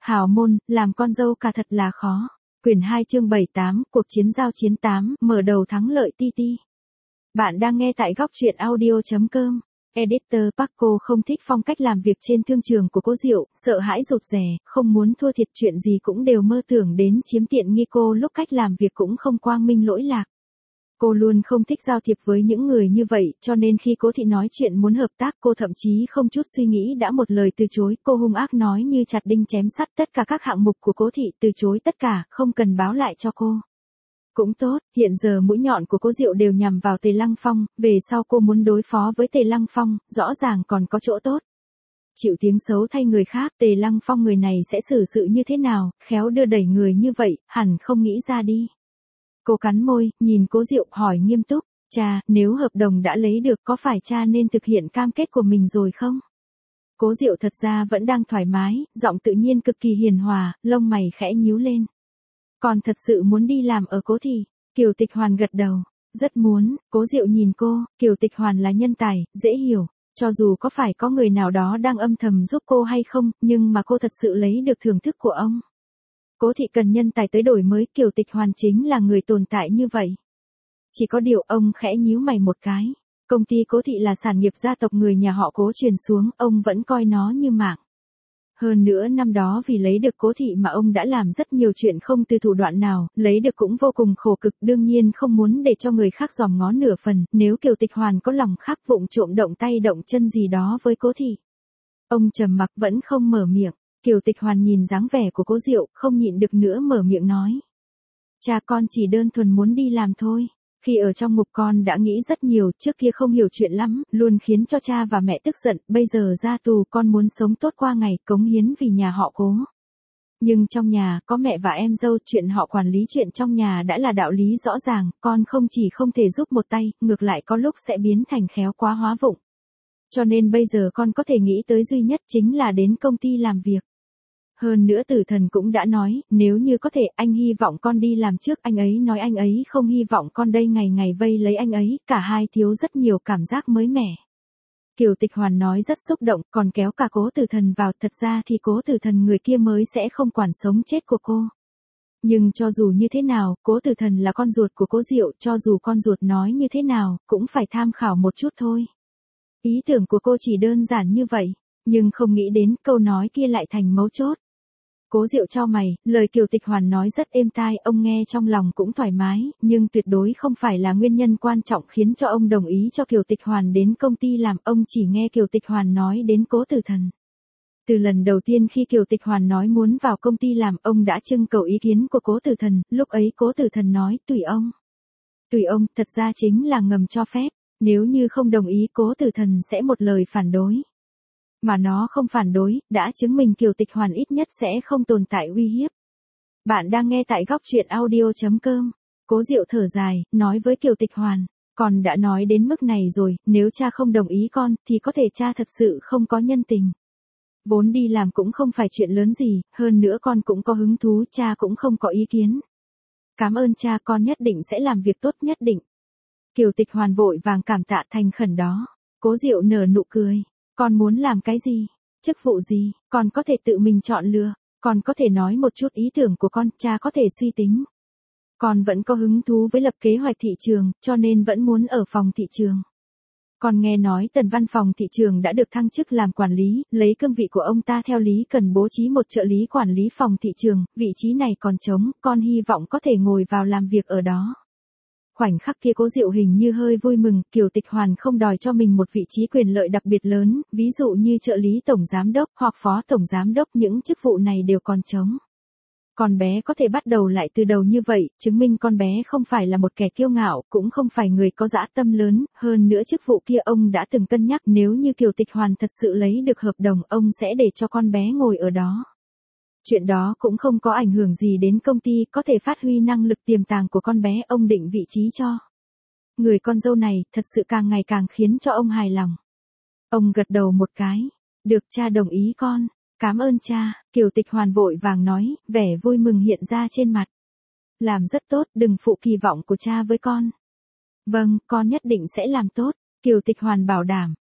Hào môn, làm con dâu cả thật là khó. Quyển 2 chương 78, cuộc chiến giao chiến 8, mở đầu thắng lợi ti ti. Bạn đang nghe tại góc truyện audio.com. Editor Paco không thích phong cách làm việc trên thương trường của Cố Diệu, sợ hãi rụt rè, không muốn thua thiệt, chuyện gì cũng đều mơ tưởng đến chiếm tiện nghi. Cô lúc cách làm việc cũng không quang minh lỗi lạc. Cô luôn không thích giao thiệp với những người như vậy, cho nên khi Cố Thị nói chuyện muốn hợp tác, cô thậm chí không chút suy nghĩ đã một lời từ chối. Cô hung ác nói như chặt đinh chém sắt, tất cả các hạng mục của Cố Thị từ chối tất cả, không cần báo lại cho cô. Cũng tốt, hiện giờ mũi nhọn của Cố Diệu đều nhằm vào Tề Lăng Phong, về sau cô muốn đối phó với Tề Lăng Phong, rõ ràng còn có chỗ tốt. Chịu tiếng xấu thay người khác, Tề Lăng Phong người này sẽ xử sự như thế nào, khéo đưa đẩy người như vậy, hẳn không nghĩ ra đi. Cô cắn môi, nhìn Cố Diệu hỏi nghiêm túc, cha, nếu hợp đồng đã lấy được có phải cha nên thực hiện cam kết của mình rồi không? Cố Diệu thật ra vẫn đang thoải mái, giọng tự nhiên cực kỳ hiền hòa, lông mày khẽ nhíu lên. Còn thật sự muốn đi làm ở Cố Thị? Kiều Tịch Hoàn gật đầu, rất muốn. Cố Diệu nhìn cô, Kiều Tịch Hoàn là nhân tài, dễ hiểu, cho dù có phải có người nào đó đang âm thầm giúp cô hay không, nhưng mà cô thật sự lấy được thưởng thức của ông. Cố Thị cần nhân tài tới đổi mới, Kiều Tịch Hoàn chính là người tồn tại như vậy. Chỉ có điều ông khẽ nhíu mày một cái. Công ty Cố Thị là sản nghiệp gia tộc người nhà họ Cố truyền xuống, ông vẫn coi nó như mạng. Hơn nữa năm đó vì lấy được Cố Thị mà ông đã làm rất nhiều chuyện không từ thủ đoạn nào, lấy được cũng vô cùng khổ cực, đương nhiên không muốn để cho người khác dòm ngó nửa phần, nếu Kiều Tịch Hoàn có lòng khác vụng trộm động tay động chân gì đó với Cố Thị. Ông trầm mặc vẫn không mở miệng. Kiều Tịch Hoàn nhìn dáng vẻ của Cố Diệu, không nhịn được nữa mở miệng nói. Cha con chỉ đơn thuần muốn đi làm thôi. Khi ở trong ngục con đã nghĩ rất nhiều, trước kia không hiểu chuyện lắm, luôn khiến cho cha và mẹ tức giận, bây giờ ra tù con muốn sống tốt qua ngày, cống hiến vì nhà họ Cố. Nhưng trong nhà, có mẹ và em dâu, chuyện họ quản lý chuyện trong nhà đã là đạo lý rõ ràng, con không chỉ không thể giúp một tay, ngược lại có lúc sẽ biến thành khéo quá hóa vụng. Cho nên bây giờ con có thể nghĩ tới duy nhất chính là đến công ty làm việc. Hơn nữa Tử Thần cũng đã nói, nếu như có thể anh hy vọng con đi làm trước, anh ấy nói anh ấy không hy vọng con đây ngày ngày vây lấy anh ấy, cả hai thiếu rất nhiều cảm giác mới mẻ. Kiều Tịch Hoàn nói rất xúc động, còn kéo cả Cố Tử Thần vào, thật ra thì Cố Tử Thần người kia mới sẽ không quản sống chết của cô. Nhưng cho dù như thế nào, Cố Tử Thần là con ruột của Cố Diệu, cho dù con ruột nói như thế nào, cũng phải tham khảo một chút thôi. Ý tưởng của cô chỉ đơn giản như vậy, nhưng không nghĩ đến câu nói kia lại thành mấu chốt. Cố Diệu chau mày, lời Kiều Tịch Hoàn nói rất êm tai, ông nghe trong lòng cũng thoải mái, nhưng tuyệt đối không phải là nguyên nhân quan trọng khiến cho ông đồng ý cho Kiều Tịch Hoàn đến công ty làm, ông chỉ nghe Kiều Tịch Hoàn nói đến Cố Tử Thần. Từ lần đầu tiên khi Kiều Tịch Hoàn nói muốn vào công ty làm, ông đã trưng cầu ý kiến của Cố Tử Thần, lúc ấy Cố Tử Thần nói, tùy ông. Tùy ông, thật ra chính là ngầm cho phép, nếu như không đồng ý Cố Tử Thần sẽ một lời phản đối. Mà nó không phản đối, đã chứng minh Kiều Tịch Hoàn ít nhất sẽ không tồn tại uy hiếp. Bạn đang nghe tại góc truyện audio.com. Cố Diệu thở dài, nói với Kiều Tịch Hoàn, con đã nói đến mức này rồi, nếu cha không đồng ý con, thì có thể cha thật sự không có nhân tình. Vốn đi làm cũng không phải chuyện lớn gì, hơn nữa con cũng có hứng thú, cha cũng không có ý kiến. Cảm ơn cha, con nhất định sẽ làm việc tốt nhất định. Kiều Tịch Hoàn vội vàng cảm tạ thành khẩn đó. Cố Diệu nở nụ cười. Con muốn làm cái gì? Chức vụ gì? Con có thể tự mình chọn lựa. Con có thể nói một chút ý tưởng của con, cha có thể suy tính. Con vẫn có hứng thú với lập kế hoạch thị trường, cho nên vẫn muốn ở phòng thị trường. Con nghe nói Tần văn phòng thị trường đã được thăng chức làm quản lý, lấy cương vị của ông ta theo lý cần bố trí một trợ lý quản lý phòng thị trường, vị trí này còn trống, con hy vọng có thể ngồi vào làm việc ở đó. Khoảnh khắc kia Cố Diệu hình như hơi vui mừng, Kiều Tịch Hoàn không đòi cho mình một vị trí quyền lợi đặc biệt lớn, ví dụ như trợ lý tổng giám đốc hoặc phó tổng giám đốc, những chức vụ này đều còn trống. Con bé có thể bắt đầu lại từ đầu như vậy, chứng minh con bé không phải là một kẻ kiêu ngạo, cũng không phải người có dã tâm lớn, hơn nữa chức vụ kia ông đã từng cân nhắc, nếu như Kiều Tịch Hoàn thật sự lấy được hợp đồng, ông sẽ để cho con bé ngồi ở đó. Chuyện đó cũng không có ảnh hưởng gì đến công ty, có thể phát huy năng lực tiềm tàng của con bé, ông định vị trí cho. Người con dâu này, thật sự càng ngày càng khiến cho ông hài lòng. Ông gật đầu một cái. Được, cha đồng ý con. Cảm ơn cha, Kiều Tịch Hoàn vội vàng nói, vẻ vui mừng hiện ra trên mặt. Làm rất tốt, đừng phụ kỳ vọng của cha với con. Vâng, con nhất định sẽ làm tốt, Kiều Tịch Hoàn bảo đảm.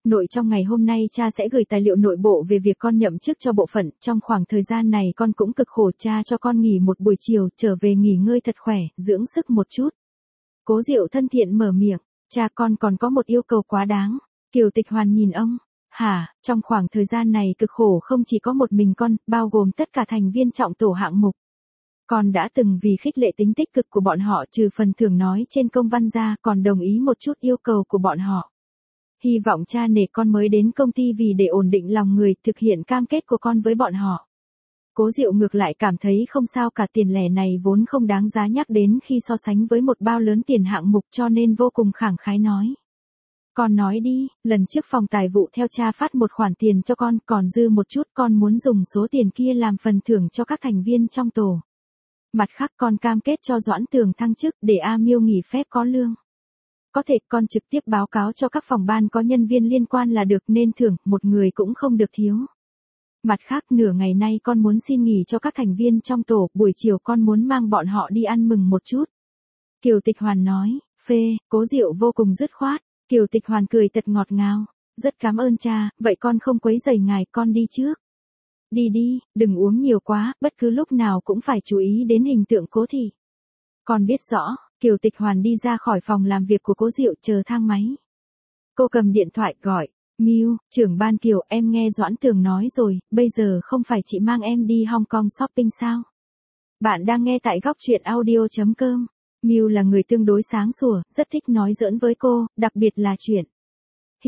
Nội trong ngày hôm nay cha sẽ gửi tài liệu nội bộ về việc con nhậm chức cho bộ phận, trong khoảng thời gian này con cũng cực khổ, cha cho con nghỉ một buổi chiều, trở về nghỉ ngơi thật khỏe, dưỡng sức một chút. Cố Diệu thân thiện mở miệng, cha con còn có một yêu cầu quá đáng. Kiều Tịch Hoàn nhìn ông, hả, trong khoảng thời gian này cực khổ không chỉ có một mình con, bao gồm tất cả thành viên trọng tổ hạng mục. Con đã từng vì khích lệ tính tích cực của bọn họ trừ phần thưởng nói trên công văn ra, còn đồng ý một chút yêu cầu của bọn họ. Hy vọng cha nể con mới đến công ty vì để ổn định lòng người, thực hiện cam kết của con với bọn họ. Cố Diệu ngược lại cảm thấy không sao cả, tiền lẻ này vốn không đáng giá nhắc đến khi so sánh với một bao lớn tiền hạng mục, cho nên vô cùng khẳng khái nói. Con nói đi, lần trước phòng tài vụ theo cha phát một khoản tiền cho con, còn dư một chút, con muốn dùng số tiền kia làm phần thưởng cho các thành viên trong tổ. Mặt khác con cam kết cho Doãn Tường thăng chức để A Miêu nghỉ phép có lương. Có thể con trực tiếp báo cáo cho các phòng ban có nhân viên liên quan là được, nên thưởng một người cũng không được thiếu. Mặt khác nửa ngày nay con muốn xin nghỉ cho các thành viên trong tổ, buổi chiều con muốn mang bọn họ đi ăn mừng một chút. Kiều Tịch Hoàn nói, phê, Cố Diệu vô cùng dứt khoát. Kiều Tịch Hoàn cười thật ngọt ngào, rất cảm ơn cha, vậy con không quấy rầy ngài, con đi trước. Đi đi, đừng uống nhiều quá, bất cứ lúc nào cũng phải chú ý đến hình tượng Cố thị. Con biết rõ. Kiều Tịch Hoàn đi ra khỏi phòng làm việc của Cố Diệu, chờ thang máy. Cô cầm điện thoại gọi, Miu, trưởng ban Kiều, em nghe Doãn Tường nói rồi, bây giờ không phải chị mang em đi Hong Kong shopping sao? Bạn đang nghe tại góc truyện audio.com. Miu là người tương đối sáng sủa, rất thích nói giỡn với cô, đặc biệt là chuyện hỉ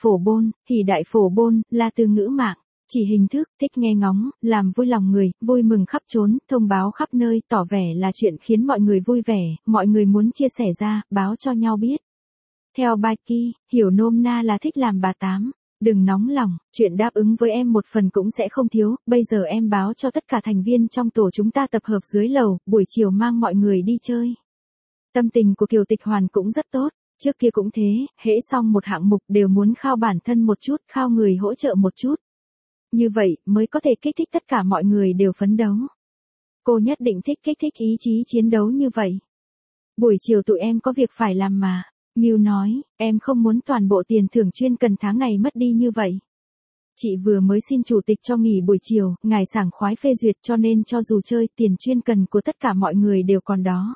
đại phổ bôn, là từ ngữ mạng. Chỉ hình thức, thích nghe ngóng, làm vui lòng người, vui mừng khắp trốn, thông báo khắp nơi, tỏ vẻ là chuyện khiến mọi người vui vẻ, mọi người muốn chia sẻ ra, báo cho nhau biết. Theo Becky, hiểu nôm na là thích làm bà tám. Đừng nóng lòng, chuyện đáp ứng với em một phần cũng sẽ không thiếu, bây giờ em báo cho tất cả thành viên trong tổ chúng ta tập hợp dưới lầu, buổi chiều mang mọi người đi chơi. Tâm tình của Kiều Tịch Hoàn cũng rất tốt, trước kia cũng thế, hễ xong một hạng mục đều muốn khao bản thân một chút, khao người hỗ trợ một chút. Như vậy, mới có thể kích thích tất cả mọi người đều phấn đấu. Cô nhất định thích kích thích ý chí chiến đấu như vậy. Buổi chiều tụi em có việc phải làm mà. Miu nói, em không muốn toàn bộ tiền thưởng chuyên cần tháng này mất đi như vậy. Chị vừa mới xin chủ tịch cho nghỉ buổi chiều, ngài sảng khoái phê duyệt cho nên cho dù chơi, tiền chuyên cần của tất cả mọi người đều còn đó.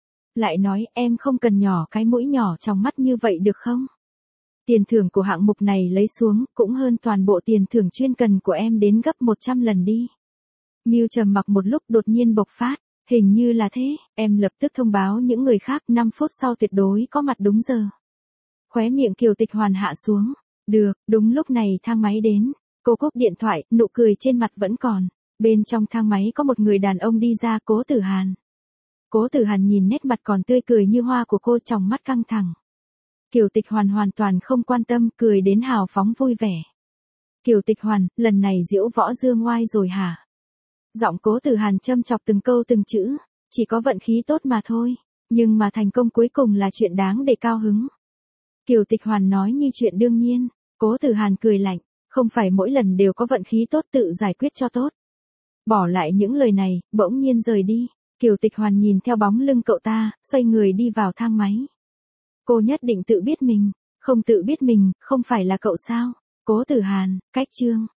Lại nói, em không cần nhỏ cái mũi nhỏ trong mắt như vậy được không? Tiền thưởng của hạng mục này lấy xuống, cũng hơn toàn bộ tiền thưởng chuyên cần của em đến gấp 100 lần đi. Miu trầm mặc một lúc đột nhiên bộc phát, hình như là thế, em lập tức thông báo những người khác, 5 phút sau tuyệt đối có mặt đúng giờ. Khóe miệng Kiều Tịch Hoàn hạ xuống, được, đúng lúc này thang máy đến, cô cúp điện thoại, nụ cười trên mặt vẫn còn. Bên trong thang máy có một người đàn ông đi ra, Cố Tử Hàn. Cố Tử Hàn nhìn nét mặt còn tươi cười như hoa của cô, trong mắt căng thẳng. Kiều Tịch Hoàn hoàn toàn không quan tâm, cười đến hào phóng vui vẻ. Kiều Tịch Hoàn, lần này diễu võ dương oai rồi hả? Giọng Cố Tử Hàn châm chọc từng câu từng chữ, chỉ có vận khí tốt mà thôi, nhưng mà thành công cuối cùng là chuyện đáng để cao hứng. Kiều Tịch Hoàn nói như chuyện đương nhiên, Cố Tử Hàn cười lạnh, không phải mỗi lần đều có vận khí tốt, tự giải quyết cho tốt. Bỏ lại những lời này, bỗng nhiên rời đi, Kiều Tịch Hoàn nhìn theo bóng lưng cậu ta, xoay người đi vào thang máy. Cô nhất định tự biết mình, không tự biết mình, không phải là cậu sao? Cố Tử Hàn, cách chương.